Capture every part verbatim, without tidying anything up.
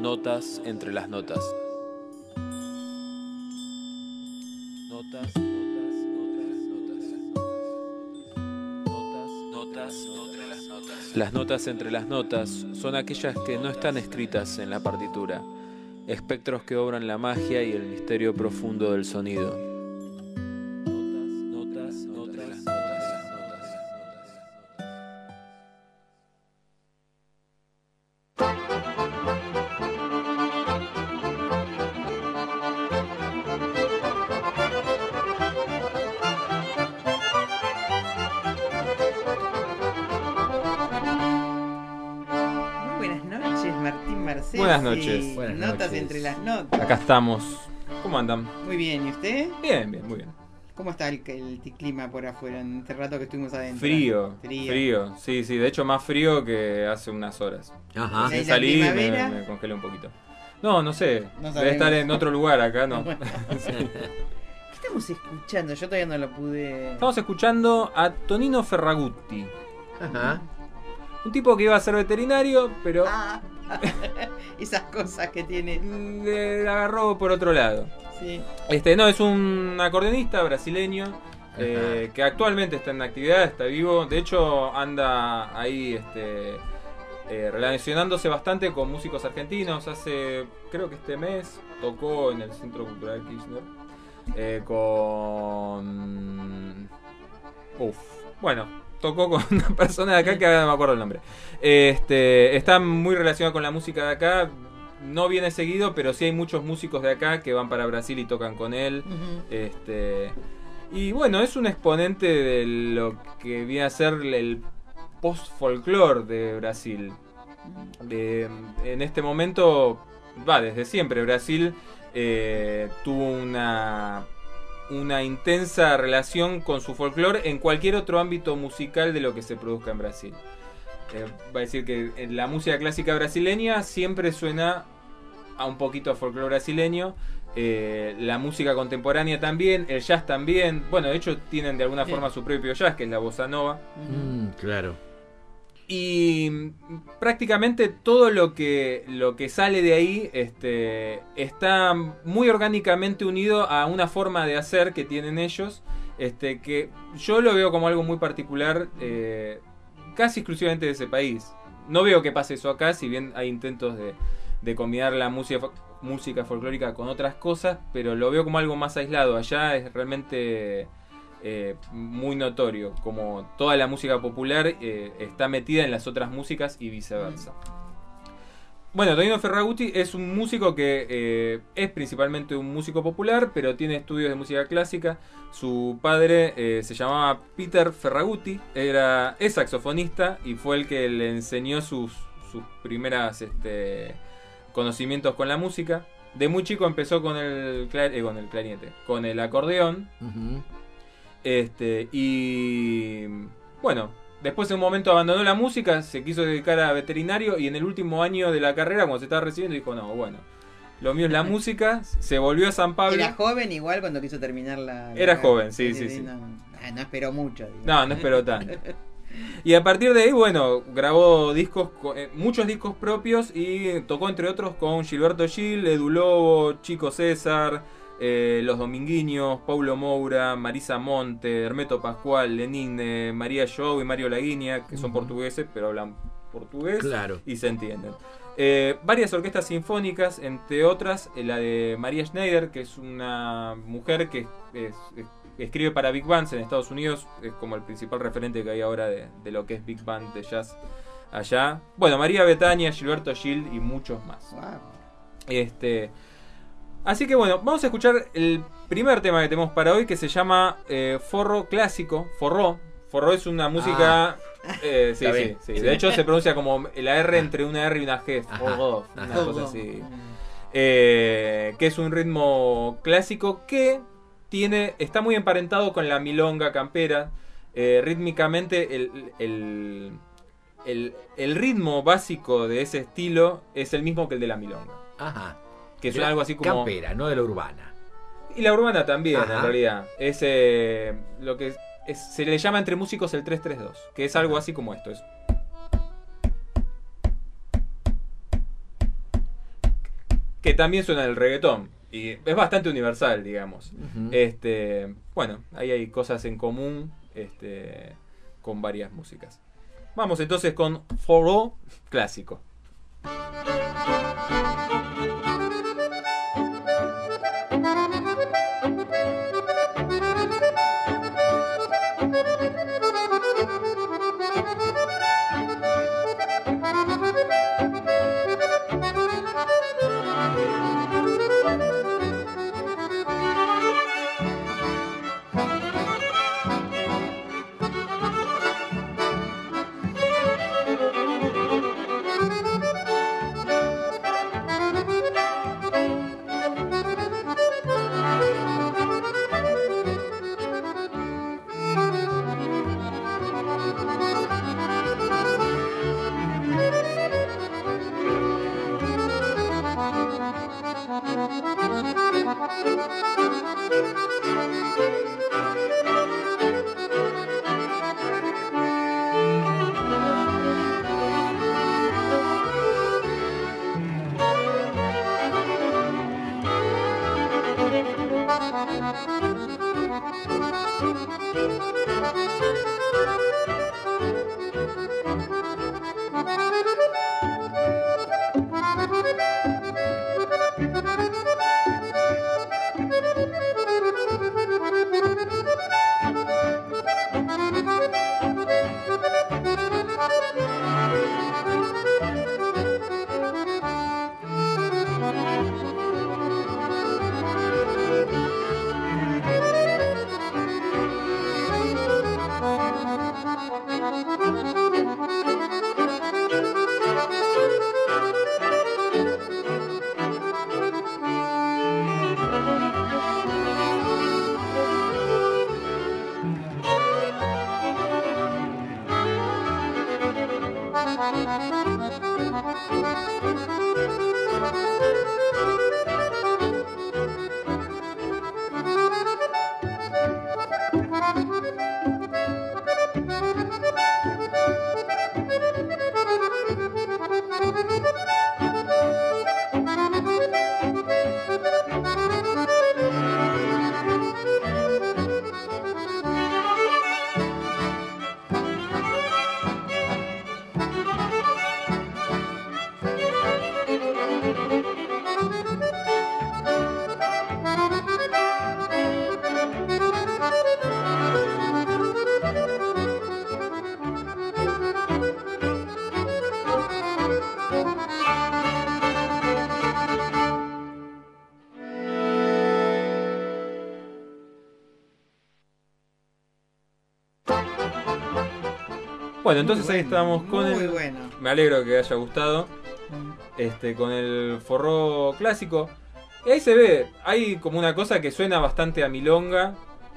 Notas entre las notas. Notas, notas, notas, notas. Notas, notas, entre las notas. Las notas entre las notas son aquellas que no están escritas en la partitura, espectros que obran la magia y el misterio profundo del sonido. Buenas noches. Buenas Notas noches. entre las notas. Acá estamos. ¿Cómo andan? Muy bien, ¿y usted? Bien, bien, muy bien. ¿Cómo está el, el clima por afuera en este rato que estuvimos adentro? Frío, Frío. frío. Sí, sí, de hecho más frío que hace unas horas. Ajá. ¿Y Recién la salí y me, primavera? me congelé un poquito. No, no sé. No Debe sabemos. estar en otro lugar acá, ¿no? Bueno. Sí. ¿Qué estamos escuchando? Yo todavía no lo pude... Estamos escuchando a Tonino Ferragutti. Ajá. Un tipo que iba a ser veterinario, pero Ah, esas cosas que tiene. le agarró por otro lado. Sí. Este, no, es un acordeonista brasileño eh, que actualmente está en actividad, está vivo. De hecho, anda ahí este, eh, relacionándose bastante con músicos argentinos. Hace, creo que este mes, tocó en el Centro Cultural Kirchner eh, con... Uf, bueno, tocó con una persona de acá que ahora no me acuerdo el nombre. Este, está muy relacionado con la música de acá. No viene seguido, pero sí hay muchos músicos de acá que van para Brasil y tocan con él. Ujú. Este, y bueno, es un exponente de lo que viene a ser el post-folklore de Brasil. De, en este momento, va, desde siempre, Brasil eh, tuvo una, una intensa relación con su folclore en cualquier otro ámbito musical de lo que se produzca en Brasil. Eh, va a decir que en la música clásica brasileña siempre suena a un poquito a folclore brasileño. Eh, la música contemporánea también, el jazz también. Bueno, de hecho tienen de alguna Sí. forma su propio jazz, que es la bossa nova. Mm, claro. Y prácticamente todo lo que, lo que sale de ahí este, está muy orgánicamente unido a una forma de hacer que tienen ellos, este, que yo lo veo como algo muy particular, eh, casi exclusivamente de ese país. No veo que pase eso acá, si bien hay intentos de, de combinar la música, música folclórica con otras cosas, pero lo veo como algo más aislado. Allá es realmente... Eh, muy notorio, como toda la música popular eh, está metida en las otras músicas y viceversa. Bueno, Tonino Ferragutti es un músico que eh, es principalmente un músico popular, pero tiene estudios de música clásica. Su padre eh, se llamaba Peter Ferragutti, era, es saxofonista y fue el que le enseñó sus, sus primeras este, conocimientos con la música. De muy chico empezó con el, clar- eh, con el clarinete, con el acordeón. Ujú. Este, y bueno, después en un momento abandonó la música, se quiso dedicar a veterinario y en el último año de la carrera, cuando se estaba recibiendo, dijo, no, bueno, lo mío es la música, se volvió a San Pablo. Era joven igual cuando quiso terminar la... Era la- joven, sí, sí, sí. No, ah, no esperó mucho. digo. No, no esperó tanto. Y a partir de ahí, bueno, grabó discos, co- eh, muchos discos propios y tocó entre otros con Gilberto Gil, Edu Lobo, Chico César, eh, Los Dominguiños, Paulo Moura, Marisa Monte, Hermeto Pascual, Lenín, eh, María Joao y Mario Laguiña, que son Ujú. portugueses, pero hablan portugués Claro. y se entienden. Eh, varias orquestas sinfónicas, entre otras eh, la de María Schneider, que es una mujer que es- es- escribe para Big Bands en Estados Unidos, es como el principal referente que hay ahora de, de lo que es Big Band de jazz allá. Bueno, María Bethania, Gilberto Gil y muchos más. Wow. Este, así que bueno, vamos a escuchar el primer tema que tenemos para hoy, que se llama eh, Forró Clásico. Forró. Forró es una música... eh, sí, Está sí, bien. sí. De hecho se pronuncia como la R entre una R y una G. Ajá. Forró, una Ajá. cosa así. Eh, que es un ritmo clásico que tiene, está muy emparentado con la milonga campera. Eh, rítmicamente el, el, el, el ritmo básico de ese estilo es el mismo que el de la milonga. Ajá. Que es De la algo así como... Campera, no de la urbana. Y la urbana también, Ajá. en realidad. Es eh, lo que es- se le llama entre músicos el tres tres dos, que es algo así como esto. Es... que también suena el reggaetón. Y es bastante universal, digamos. Ujú. Este, bueno, ahí hay cosas en común este, con varias músicas. Vamos entonces con Forró clásico. Bueno, entonces Muy ahí bueno, estamos con muy el... bueno. Me alegro que haya gustado. Este, con el forró clásico. Y ahí se ve, hay como una cosa que suena bastante a milonga.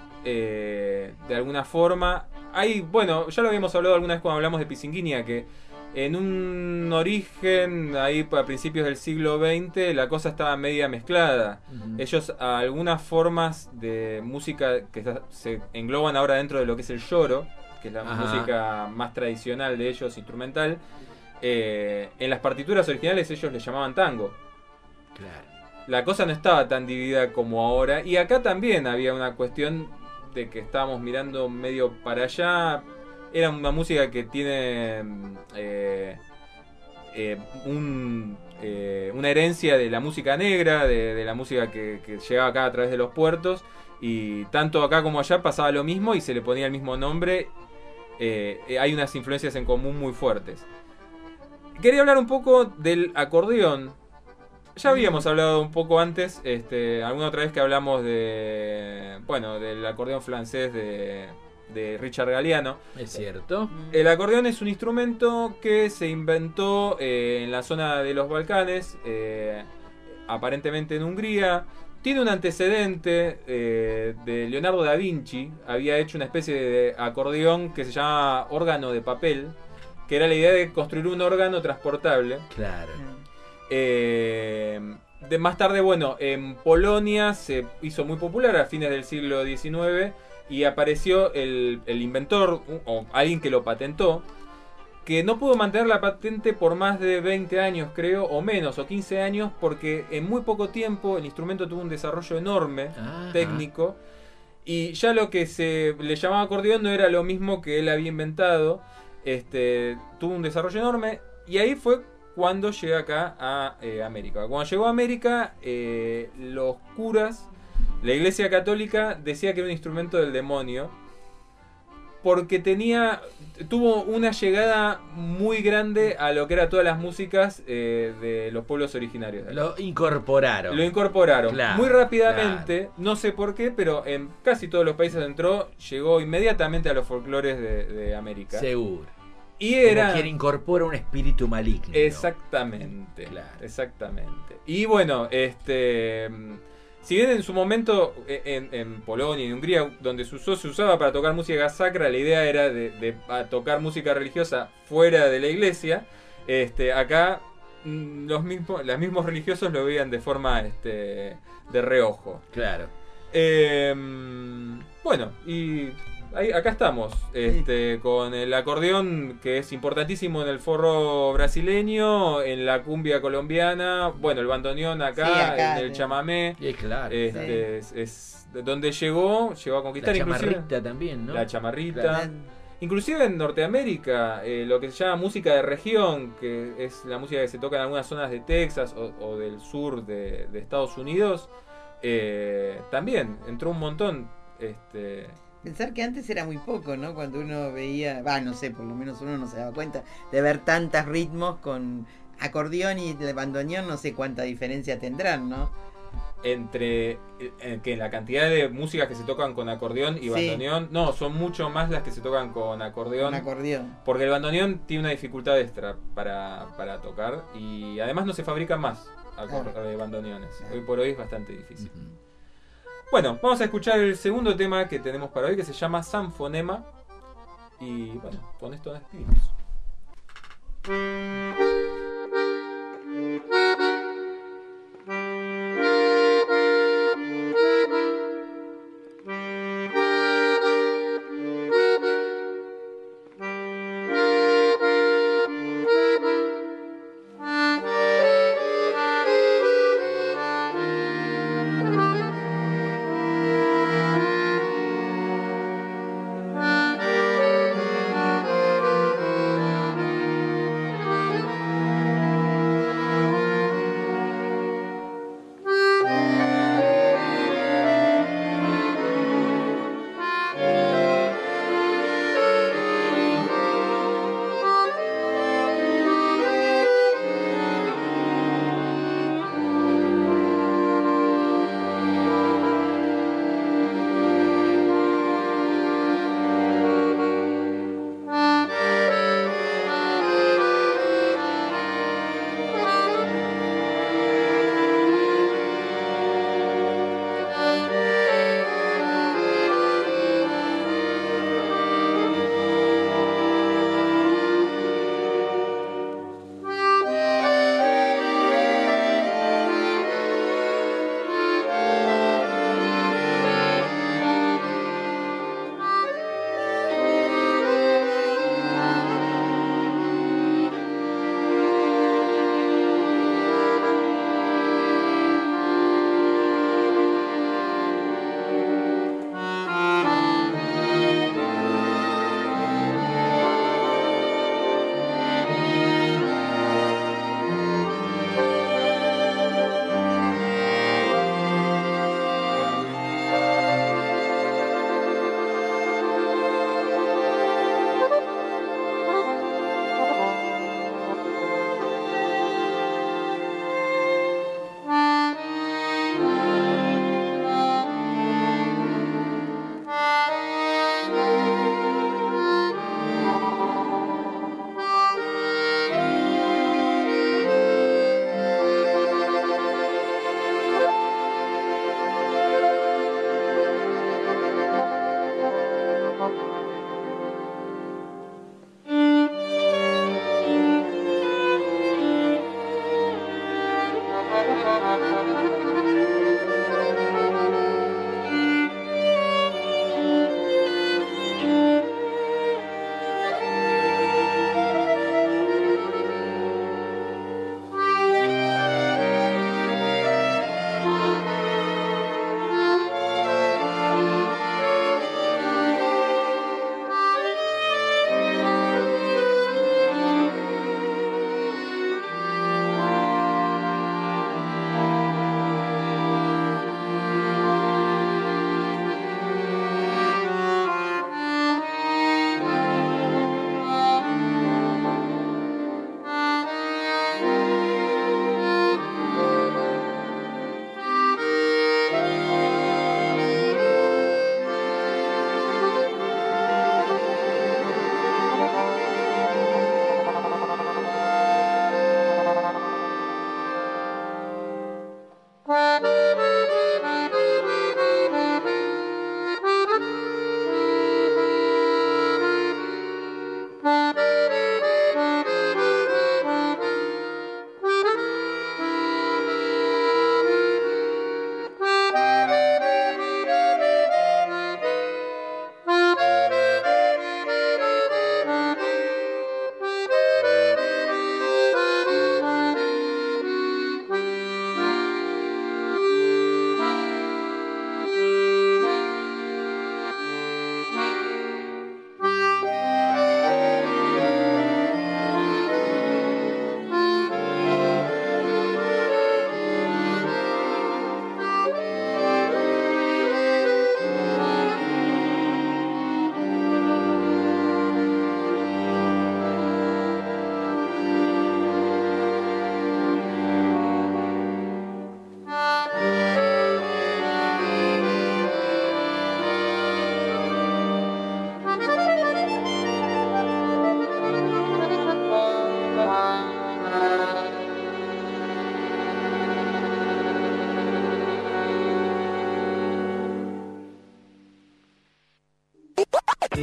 Eh, de alguna forma. Hay, bueno, ya lo habíamos hablado alguna vez cuando hablamos de Pisinguinea, que en un origen, ahí a principios del siglo veinte, la cosa estaba media mezclada. Ujú. Ellos, a algunas formas de música que está- se engloban ahora dentro de lo que es el lloro, que es la Ajá. música más tradicional de ellos, instrumental, eh, en las partituras originales ellos le llamaban tango. Claro. La cosa no estaba tan dividida como ahora. Y acá también había una cuestión de que estábamos mirando medio para allá. Era una música que tiene eh, eh, un, eh, una herencia de la música negra, de, de la música que, que llegaba acá a través de los puertos. Y tanto acá como allá pasaba lo mismo y se le ponía el mismo nombre. Eh, eh, hay unas influencias en común muy fuertes. Quería hablar un poco del acordeón. Ya habíamos hablado un poco antes, este, alguna otra vez que hablamos de, bueno, del acordeón francés de, de Richard Galliano. Es cierto. El acordeón es un instrumento que se inventó eh, en la zona de los Balcanes, eh, aparentemente en Hungría. Tiene un antecedente eh, de Leonardo da Vinci. Había hecho una especie de acordeón que se llama órgano de papel, que era la idea de construir un órgano transportable. Claro. Eh, de más tarde, bueno, en Polonia se hizo muy popular a fines del siglo diecinueve y apareció el, el inventor o alguien que lo patentó. que no pudo mantener la patente por más de veinte años, creo, o menos, o quince años, porque en muy poco tiempo el instrumento tuvo un desarrollo enorme, Ajá. técnico, y ya lo que se le llamaba acordeón no era lo mismo que él había inventado. Este, tuvo un desarrollo enorme, y ahí fue cuando llega acá a eh, América. Cuando llegó a América, eh, los curas, la Iglesia Católica decía que era un instrumento del demonio, porque tenía tuvo una llegada muy grande a lo que era todas las músicas eh, de los pueblos originarios. Lo incorporaron. Lo incorporaron Claro, muy rápidamente, no sé por qué, pero en casi todos los países entró, llegó inmediatamente a los folclores de, de América. Seguro. Y era Como quien incorpora un espíritu maligno. exactamente, Claro. exactamente. Y bueno, este si bien en su momento en, en Polonia y en Hungría, donde se usó, se usaba para tocar música sacra, la idea era de, de a tocar música religiosa fuera de la iglesia, este, acá mm, los mismos, los mismos religiosos lo veían de forma este, de reojo. Claro. Eh, bueno, y ahí, acá estamos, este, con el acordeón que es importantísimo en el forró brasileño, en la cumbia colombiana, bueno, el bandoneón acá, Sí, acá, en el sí. chamamé. Y claro. Este, es, es de donde llegó, llegó a La conquistar inclusive chamarrita también, ¿no? la chamarrita. Claro. Inclusive en Norteamérica, eh, lo que se llama música de región, que es la música que se toca en algunas zonas de Texas o, o del sur de, de Estados Unidos, eh, también entró un montón. Este, Pensar que antes era muy poco, ¿no? Cuando uno veía, va, no sé, por lo menos uno no se daba cuenta de ver tantos ritmos con acordeón y de bandoneón, no sé cuánta diferencia tendrán, ¿no? entre eh, que la cantidad de músicas que se tocan con acordeón y Sí. bandoneón, no, son mucho más las que se tocan con acordeón. Con acordeón. Porque el bandoneón tiene una dificultad extra para, para tocar y además no se fabrican más acor- Claro. eh, bandoneones. Claro. Hoy por hoy es bastante difícil. Ujú. Bueno, vamos a escuchar el segundo tema que tenemos para hoy, que se llama Sanfonema. Y bueno, con esto nos despedimos. Thank you.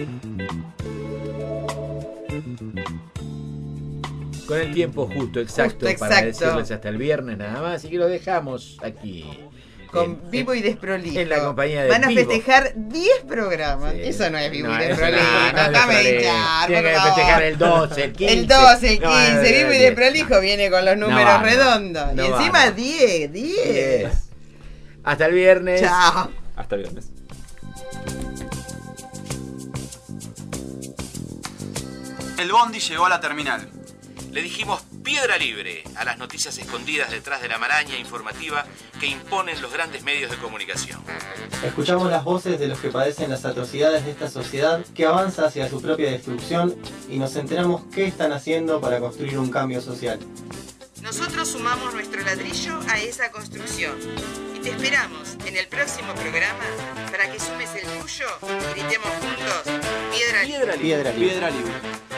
Con el tiempo justo, exacto, Justo, para exacto. decirles hasta el viernes nada más. Así que lo dejamos aquí. Con En- Vivo en- y Desprolijo. en la compañía de Van a Vivo. festejar diez programas. Sí. Eso no es Vivo No, y eso Desprolijo. no, no es Déjame desprolijo. hinchar, Tienen por que favor. festejar el doce, el quince. El doce, el No, quince, no, Vivo y no, Desprolijo no. viene con los números va, no va. redondos. No y va, encima no. diez, diez. Yes. Hasta el viernes. Chao. Hasta el viernes. El bondi llegó a la terminal. Le dijimos piedra libre a las noticias escondidas detrás de la maraña informativa que imponen los grandes medios de comunicación. Escuchamos las voces de los que padecen las atrocidades de esta sociedad que avanza hacia su propia destrucción y nos enteramos qué están haciendo para construir un cambio social. Nosotros sumamos nuestro ladrillo a esa construcción. Y te esperamos en el próximo programa para que sumes el tuyo y gritemos juntos Piedra Libre. Piedra libre. Piedra libre.